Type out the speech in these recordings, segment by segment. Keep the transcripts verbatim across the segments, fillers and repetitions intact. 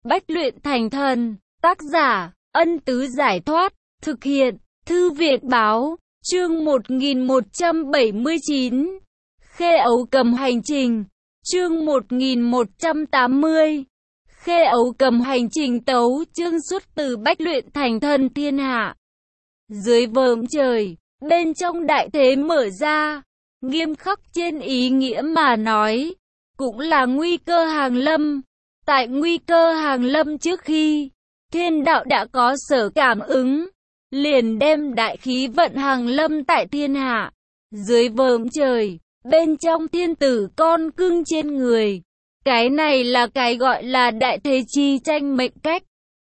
Bách luyện thành thần. Tác giả, Ân Tứ Giải Thoát. Thực hiện, Thư viện Báo. Chương một nghìn một trăm bảy mươi chín. Khê Ấu Cầm Hành Trình. Chương một nghìn một trăm tám mươi. Khê Ấu Cầm Hành Trình. Tấu chương xuất từ Bách luyện thành thần thiên hạ. Dưới vầng trời, bên trong đại thế mở ra, nghiêm khắc trên ý nghĩa mà nói, cũng là nguy cơ hàng lâm. Tại nguy cơ hàng lâm trước khi, thiên đạo đã có sở cảm ứng, liền đem đại khí vận hàng lâm tại thiên hạ. Dưới vầng trời, bên trong thiên tử con cưng trên người, cái này là cái gọi là đại thế chi tranh mệnh cách.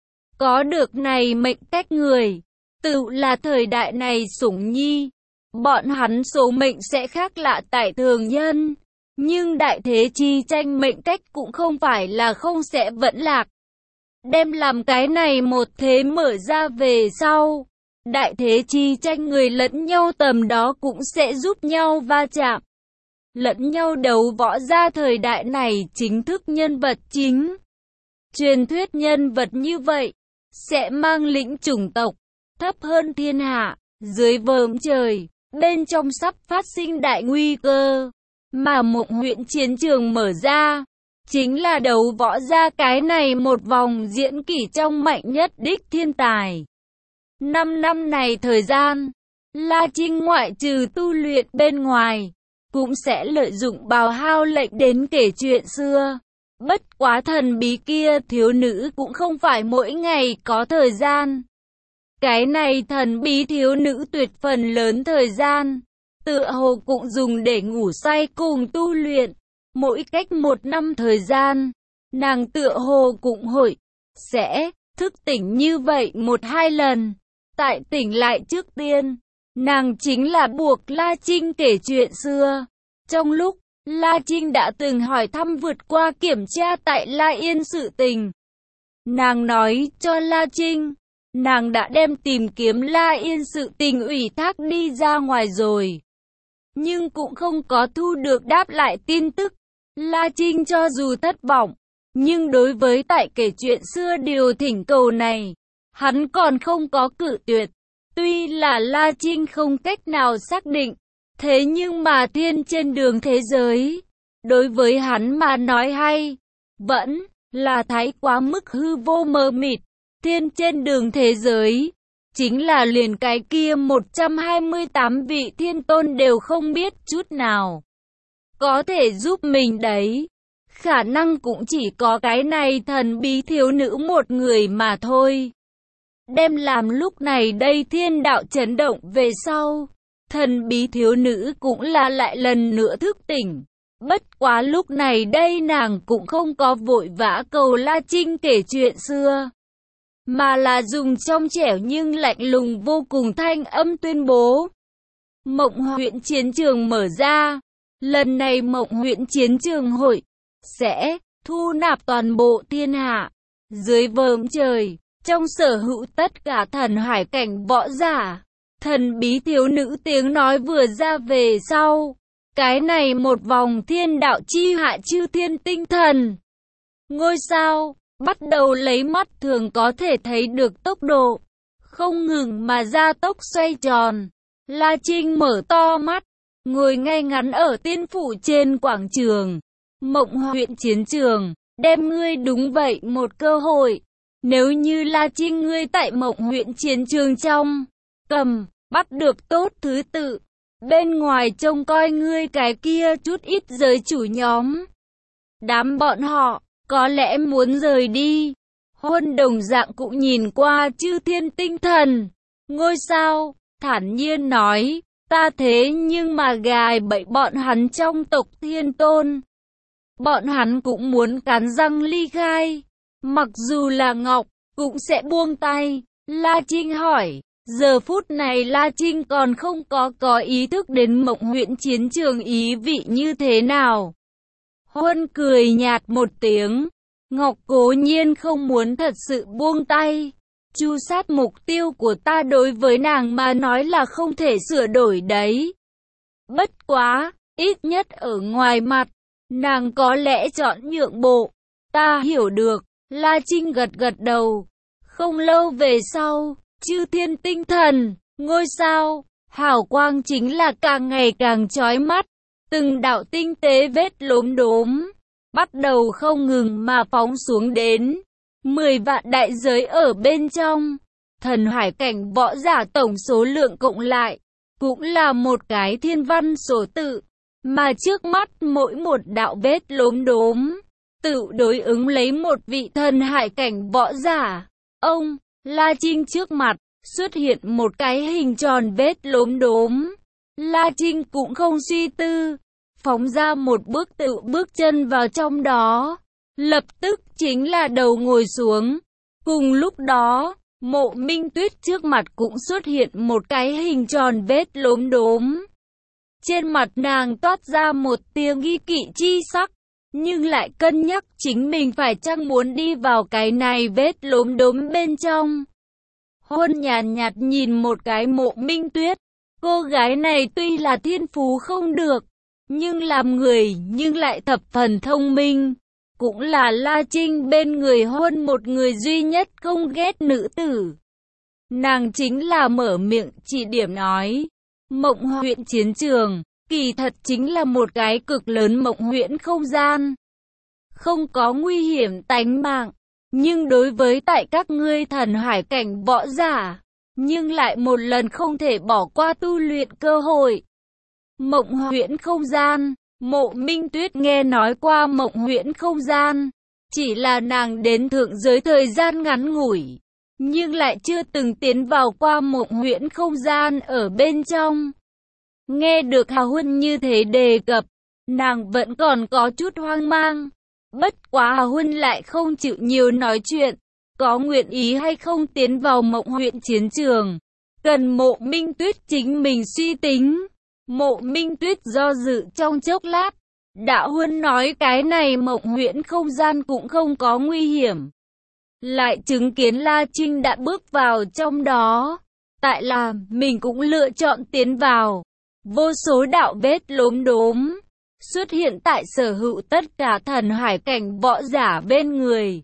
Có được này mệnh cách người, tự là thời đại này sủng nhi. Bọn hắn số mệnh sẽ khác lạ tại thường nhân, nhưng đại thế chi tranh mệnh cách cũng không phải là không sẽ vẫn lạc. Đem làm cái này một thế mở ra về sau, đại thế chi tranh người lẫn nhau tầm đó cũng sẽ giúp nhau va chạm, lẫn nhau đấu võ ra thời đại này chính thức nhân vật chính. Truyền thuyết nhân vật như vậy, sẽ mang lĩnh chủng tộc, thấp hơn thiên hạ, dưới vầng trời, bên trong sắp phát sinh đại nguy cơ. Mà Mộng huyện chiến trường mở ra, chính là đấu võ ra cái này một vòng diễn kỷ trong mạnh nhất đích thiên tài. Năm năm này thời gian, La Trinh ngoại trừ tu luyện bên ngoài, cũng sẽ lợi dụng bào hao lệnh đến kể chuyện xưa. Bất quá thần bí kia thiếu nữ cũng không phải mỗi ngày có thời gian. Cái này thần bí thiếu nữ tuyệt phần lớn thời gian, tựa hồ cũng dùng để ngủ say cùng tu luyện. Mỗi cách một năm thời gian, nàng tựa hồ cũng hội, sẽ, thức tỉnh như vậy một hai lần. Tại tỉnh lại trước tiên, nàng chính là buộc La Trinh kể chuyện xưa. Trong lúc, La Trinh đã từng hỏi thăm vượt qua kiểm tra tại La Yên sự tình. Nàng nói cho La Trinh, nàng đã đem tìm kiếm La Yên sự tình ủy thác đi ra ngoài rồi, nhưng cũng không có thu được đáp lại tin tức. La Trinh cho dù thất vọng, nhưng đối với tại kể chuyện xưa điều thỉnh cầu này, hắn còn không có cự tuyệt. Tuy là La Trinh không cách nào xác định, thế nhưng mà thiên trên đường thế giới, đối với hắn mà nói hay, vẫn là thái quá mức hư vô mờ mịt. Thiên trên đường thế giới, chính là liền cái kia một trăm hai mươi tám vị thiên tôn đều không biết chút nào có thể giúp mình đấy. Khả năng cũng chỉ có cái này thần bí thiếu nữ một người mà thôi. Đem làm lúc này đây thiên đạo chấn động về sau, thần bí thiếu nữ cũng là lại lần nữa thức tỉnh. Bất quá lúc này đây nàng cũng không có vội vã cầu La Trinh kể chuyện xưa, mà là dùng trong trẻo nhưng lạnh lùng vô cùng thanh âm tuyên bố. Mộng huyện chiến trường mở ra. Lần này Mộng huyện chiến trường hội sẽ thu nạp toàn bộ thiên hạ. Dưới vầng trời, trong sở hữu tất cả thần hải cảnh võ giả, thần bí thiếu nữ tiếng nói vừa ra về sau, cái này một vòng thiên đạo chi hạ chư thiên tinh thần, ngôi sao bắt đầu lấy mắt thường có thể thấy được tốc độ không ngừng mà gia tốc xoay tròn. La Trinh mở to mắt, ngồi ngay ngắn ở tiên phủ trên quảng trường Mộng huyện chiến trường. Đem ngươi đúng vậy một cơ hội, nếu như La Trinh ngươi tại Mộng huyện chiến trường trong cầm bắt được tốt thứ tự, bên ngoài trông coi ngươi cái kia chút ít giới chủ nhóm, đám bọn họ có lẽ muốn rời đi. Huân đồng dạng cũng nhìn qua chư thiên tinh thần, ngôi sao, thản nhiên nói, ta thế nhưng mà gài bẫy bọn hắn trong tộc thiên tôn. Bọn hắn cũng muốn cắn răng ly khai, mặc dù là Ngọc, cũng sẽ buông tay. La Trinh hỏi, giờ phút này La Trinh còn không có có ý thức đến Mộng huyện chiến trường ý vị như thế nào. Huân cười nhạt một tiếng, Ngọc cố nhiên không muốn thật sự buông tay. Chu sát mục tiêu của ta đối với nàng mà nói là không thể sửa đổi đấy. Bất quá, ít nhất ở ngoài mặt, nàng có lẽ chọn nhượng bộ. Ta hiểu được, La Trinh gật gật đầu. Không lâu về sau, chư thiên tinh thần, ngôi sao, hào quang chính là càng ngày càng chói mắt. Từng đạo tinh tế vết lốm đốm, bắt đầu không ngừng mà phóng xuống đến. Mười vạn đại giới ở bên trong. Thần hải cảnh võ giả tổng số lượng cộng lại, cũng là một cái thiên văn số tự. Mà trước mắt mỗi một đạo vết lốm đốm, tự đối ứng lấy một vị thần hải cảnh võ giả. Ông, La Trinh trước mặt, xuất hiện một cái hình tròn vết lốm đốm. La Trinh cũng không suy tư, phóng ra một bước tự bước chân vào trong đó. Lập tức chính là đầu ngồi xuống. Cùng lúc đó, Mộ Minh Tuyết trước mặt cũng xuất hiện một cái hình tròn vết lốm đốm. Trên mặt nàng toát ra một tia nghi kỵ chi sắc, nhưng lại cân nhắc chính mình phải chăng muốn đi vào cái này vết lốm đốm bên trong. Huân nhàn nhạt nhìn một cái Mộ Minh Tuyết, cô gái này tuy là thiên phú không được, nhưng làm người nhưng lại thập phần thông minh. Cũng là La Trinh bên người Huân một người duy nhất không ghét nữ tử. Nàng chính là mở miệng chỉ điểm nói. Mộng huyễn chiến trường, kỳ thật chính là một cái cực lớn mộng huyễn không gian. Không có nguy hiểm tánh mạng, nhưng đối với tại các ngươi thần hải cảnh võ giả, nhưng lại một lần không thể bỏ qua tu luyện cơ hội. Mộng huyễn không gian, Mộ Minh Tuyết nghe nói qua mộng huyễn không gian, chỉ là nàng đến thượng giới thời gian ngắn ngủi, nhưng lại chưa từng tiến vào qua mộng huyễn không gian ở bên trong. Nghe được Hà Huân như thế đề cập, nàng vẫn còn có chút hoang mang. Bất quá Hà Huân lại không chịu nhiều nói chuyện, có nguyện ý hay không tiến vào mộng huyễn chiến trường, cần Mộ Minh Tuyết chính mình suy tính. Mộ Minh Tuyết do dự trong chốc lát, đã Huân nói cái này mộng huyễn không gian cũng không có nguy hiểm. Lại chứng kiến La Trinh đã bước vào trong đó, tại là mình cũng lựa chọn tiến vào. Vô số đạo vết lốm đốm xuất hiện tại sở hữu tất cả thần hải cảnh võ giả bên người.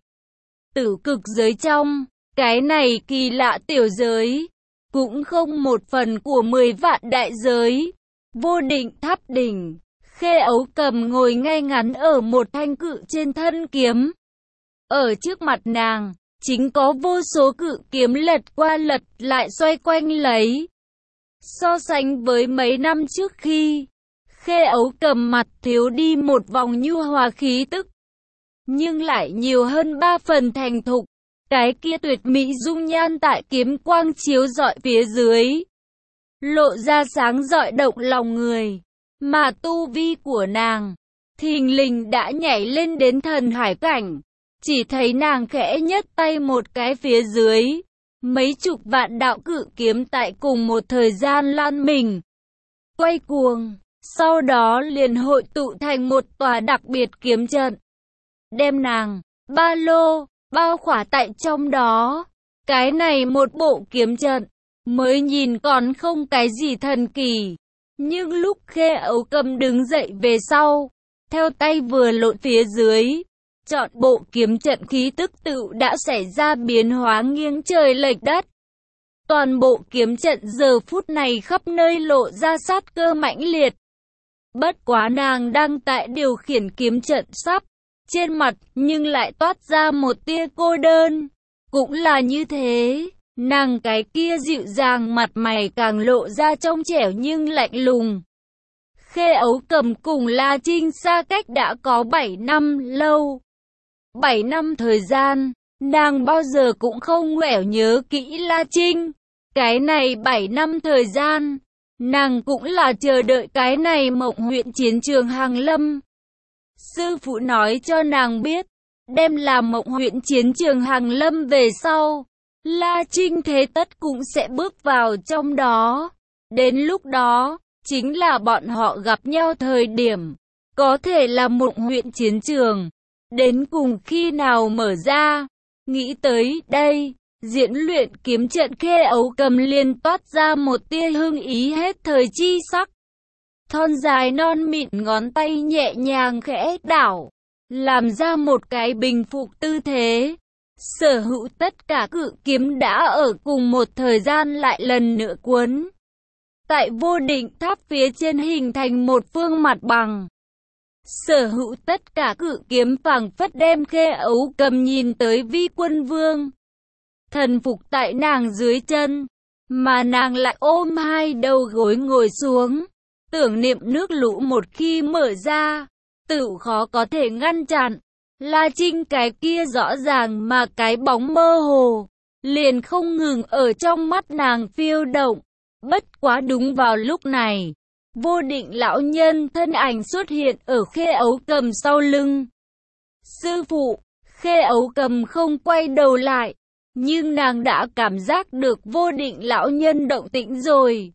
Tử cực giới trong, cái này kỳ lạ tiểu giới, cũng không một phần của mười vạn đại giới. Vô định tháp đỉnh, Khê Ấu Cầm ngồi ngay ngắn ở một thanh cự trên thân kiếm. Ở trước mặt nàng, chính có vô số cự kiếm lật qua lật lại xoay quanh lấy. So sánh với mấy năm trước khi, Khê Ấu Cầm mặt thiếu đi một vòng nhu hòa khí tức, nhưng lại nhiều hơn ba phần thành thục. Cái kia tuyệt mỹ dung nhan tại kiếm quang chiếu rọi phía dưới, lộ ra sáng rọi động lòng người, mà tu vi của nàng, thình lình đã nhảy lên đến thần hải cảnh. Chỉ thấy nàng khẽ nhấc tay một cái phía dưới, mấy chục vạn đạo cự kiếm tại cùng một thời gian lan mình, quay cuồng, sau đó liền hội tụ thành một tòa đặc biệt kiếm trận, đem nàng, ba lô, bao khỏa tại trong đó. Cái này một bộ kiếm trận, mới nhìn còn không cái gì thần kỳ, nhưng lúc Khê Ấu Cầm đứng dậy về sau, theo tay vừa lộn phía dưới, chọn bộ kiếm trận khí tức tự đã xảy ra biến hóa nghiêng trời lệch đất. Toàn bộ kiếm trận giờ phút này khắp nơi lộ ra sát cơ mãnh liệt. Bất quá nàng đang tại điều khiển kiếm trận sắp, trên mặt nhưng lại toát ra một tia cô đơn. Cũng là như thế, nàng cái kia dịu dàng mặt mày càng lộ ra trong trẻo nhưng lạnh lùng. Khê Ấu Cầm cùng La Trinh xa cách đã có bảy năm lâu. bảy năm thời gian, nàng bao giờ cũng không ngoẻo nhớ kỹ La Trinh. Cái này bảy năm thời gian, nàng cũng là chờ đợi cái này mộng huyện chiến trường hàng lâm. Sư phụ nói cho nàng biết, đem làm mộng huyện chiến trường hàng lâm về sau, La Trinh thế tất cũng sẽ bước vào trong đó. Đến lúc đó, chính là bọn họ gặp nhau thời điểm, có thể là mộng huyện chiến trường. Đến cùng khi nào mở ra, nghĩ tới đây, diễn luyện kiếm trận Khê Ấu Cầm liền toát ra một tia hưng ý hết thời chi sắc. Thon dài non mịn ngón tay nhẹ nhàng khẽ đảo, làm ra một cái bình phục tư thế. Sở hữu tất cả cự kiếm đã ở cùng một thời gian lại lần nữa cuốn tại vô định tháp phía trên hình thành một phương mặt bằng. Sở hữu tất cả cự kiếm phảng phất đem Khê Ấu Cầm nhìn tới Vi Quân Vương, thần phục tại nàng dưới chân, mà nàng lại ôm hai đầu gối ngồi xuống, tưởng niệm nước lũ một khi mở ra, tự khó có thể ngăn chặn. La Trinh cái kia rõ ràng mà cái bóng mơ hồ, liền không ngừng ở trong mắt nàng phiêu động. Bất quá đúng vào lúc này, vô định lão nhân thân ảnh xuất hiện ở Khê Ấu Cầm sau lưng. Sư phụ, Khê Ấu Cầm không quay đầu lại, nhưng nàng đã cảm giác được vô định lão nhân động tĩnh rồi.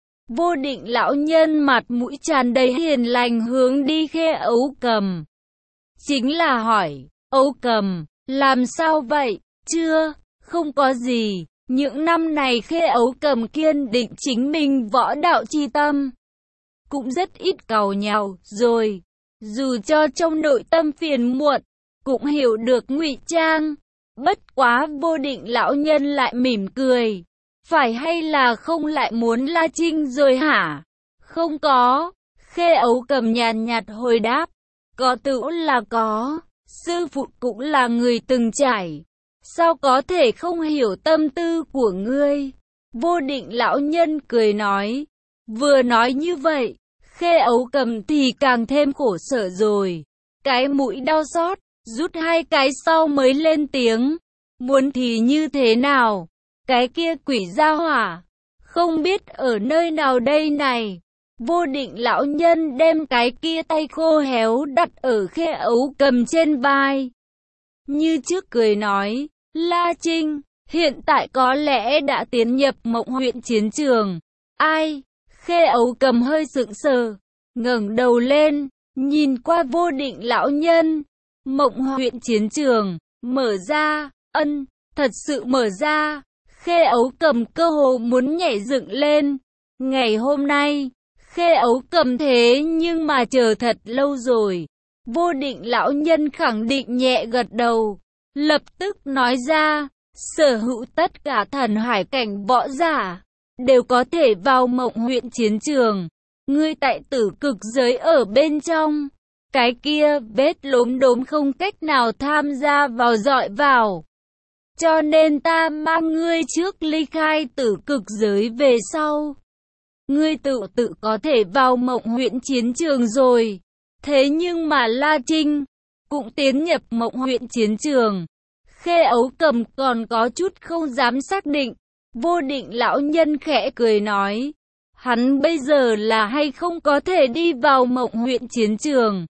Vô định lão nhân mặt mũi tràn đầy hiền lành hướng đi Khê Ấu Cầm. Chính là hỏi, Ấu Cầm, làm sao vậy? Chưa, không có gì. Những năm này Khê Ấu Cầm kiên định chính mình võ đạo chi tâm, cũng rất ít càu nhàu rồi. Dù cho trong nội tâm phiền muộn, cũng hiểu được ngụy trang. Bất quá vô định lão nhân lại mỉm cười. Phải hay là không lại muốn La Trinh rồi hả? Không có. Khê Ấu Cầm nhàn nhạt hồi đáp. Có tự là có. Sư phụ cũng là người từng trải. Sao có thể không hiểu tâm tư của ngươi? Vô định lão nhân cười nói. Vừa nói như vậy, Khê Ấu Cầm thì càng thêm khổ sở rồi. Cái mũi đau xót, rút hai cái sau mới lên tiếng. Muốn thì như thế nào? Cái kia quỷ gia hỏa, không biết ở nơi nào đây này. Vô định lão nhân đem cái kia tay khô héo đặt ở Khê Ấu Cầm trên vai. Như trước cười nói, La Trinh, hiện tại có lẽ đã tiến nhập Mộng huyện chiến trường. Ai? Khê Ấu Cầm hơi sững sờ, ngẩng đầu lên, nhìn qua vô định lão nhân. Mộng huyện chiến trường, mở ra, ân, thật sự mở ra. Khê Ấu Cầm cơ hồ muốn nhảy dựng lên. Ngày hôm nay, Khê Ấu Cầm thế nhưng mà chờ thật lâu rồi. Vô định lão nhân khẳng định nhẹ gật đầu, lập tức nói ra, sở hữu tất cả thần hải cảnh võ giả, đều có thể vào Mộng huyện chiến trường. Ngươi tại tử cực giới ở bên trong, cái kia vết lốm đốm không cách nào tham gia vào dọi vào. Cho nên ta mang ngươi trước ly khai tử cực giới về sau. Ngươi tự tự có thể vào Mộng huyện chiến trường rồi. Thế nhưng mà La Trinh cũng tiến nhập Mộng huyện chiến trường. Khê Ấu Cầm còn có chút không dám xác định. Vô định lão nhân khẽ cười nói. Hắn bây giờ là hay không có thể đi vào Mộng huyện chiến trường?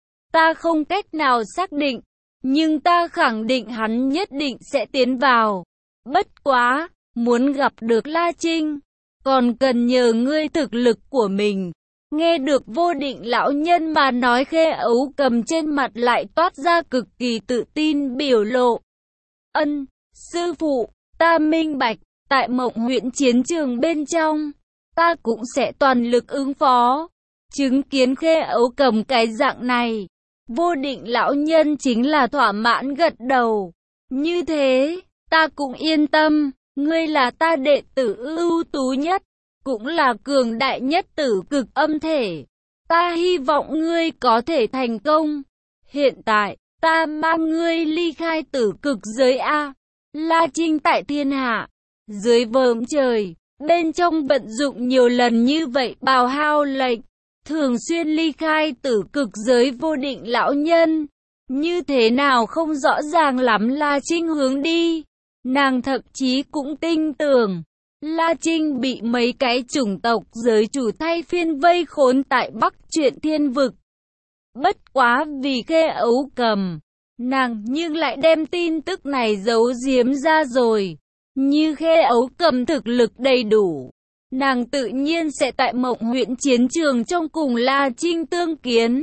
Ta không cách nào xác định. Nhưng ta khẳng định hắn nhất định sẽ tiến vào. Bất quá, muốn gặp được La Trinh, còn cần nhờ ngươi thực lực của mình. Nghe được vô định lão nhân mà nói, Khê Ấu Cầm trên mặt lại toát ra cực kỳ tự tin biểu lộ. Ân, sư phụ, ta minh bạch, tại Mộng huyện chiến trường bên trong, ta cũng sẽ toàn lực ứng phó. Chứng kiến Khê Ấu Cầm cái dạng này, vô định lão nhân chính là thỏa mãn gật đầu. Như thế, ta cũng yên tâm, ngươi là ta đệ tử ưu tú nhất, cũng là cường đại nhất tử cực âm thể. Ta hy vọng ngươi có thể thành công. Hiện tại, ta mang ngươi ly khai tử cực giới A. La Trinh tại thiên hạ, dưới vòm trời, bên trong vận dụng nhiều lần như vậy bào hao lệnh, thường xuyên ly khai tử cực giới. Vô định lão nhân như thế nào không rõ ràng lắm La Trinh hướng đi. Nàng thậm chí cũng tin tưởng La Trinh bị mấy cái chủng tộc giới chủ thay phiên vây khốn tại Bắc Truyện Thiên Vực. Bất quá vì Khê Ấu Cầm, nàng nhưng lại đem tin tức này giấu giếm ra rồi. Như Khê Ấu Cầm thực lực đầy đủ, nàng tự nhiên sẽ tại Mộng huyện chiến trường trong cùng La Trinh tương kiến.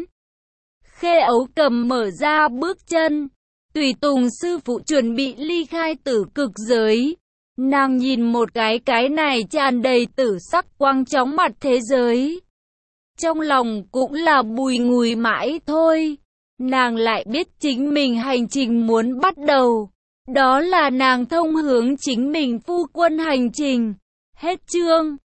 Khê Ấu Cầm mở ra bước chân, tùy tùng sư phụ chuẩn bị ly khai tử cực giới. Nàng nhìn một cái cái này tràn đầy tử sắc quang chóng mặt thế giới, trong lòng cũng là bùi ngùi mãi thôi. nàng lại biết chính mình hành trình muốn bắt đầu. Đó là nàng thông hướng chính mình phu quân hành trình. Hết chương.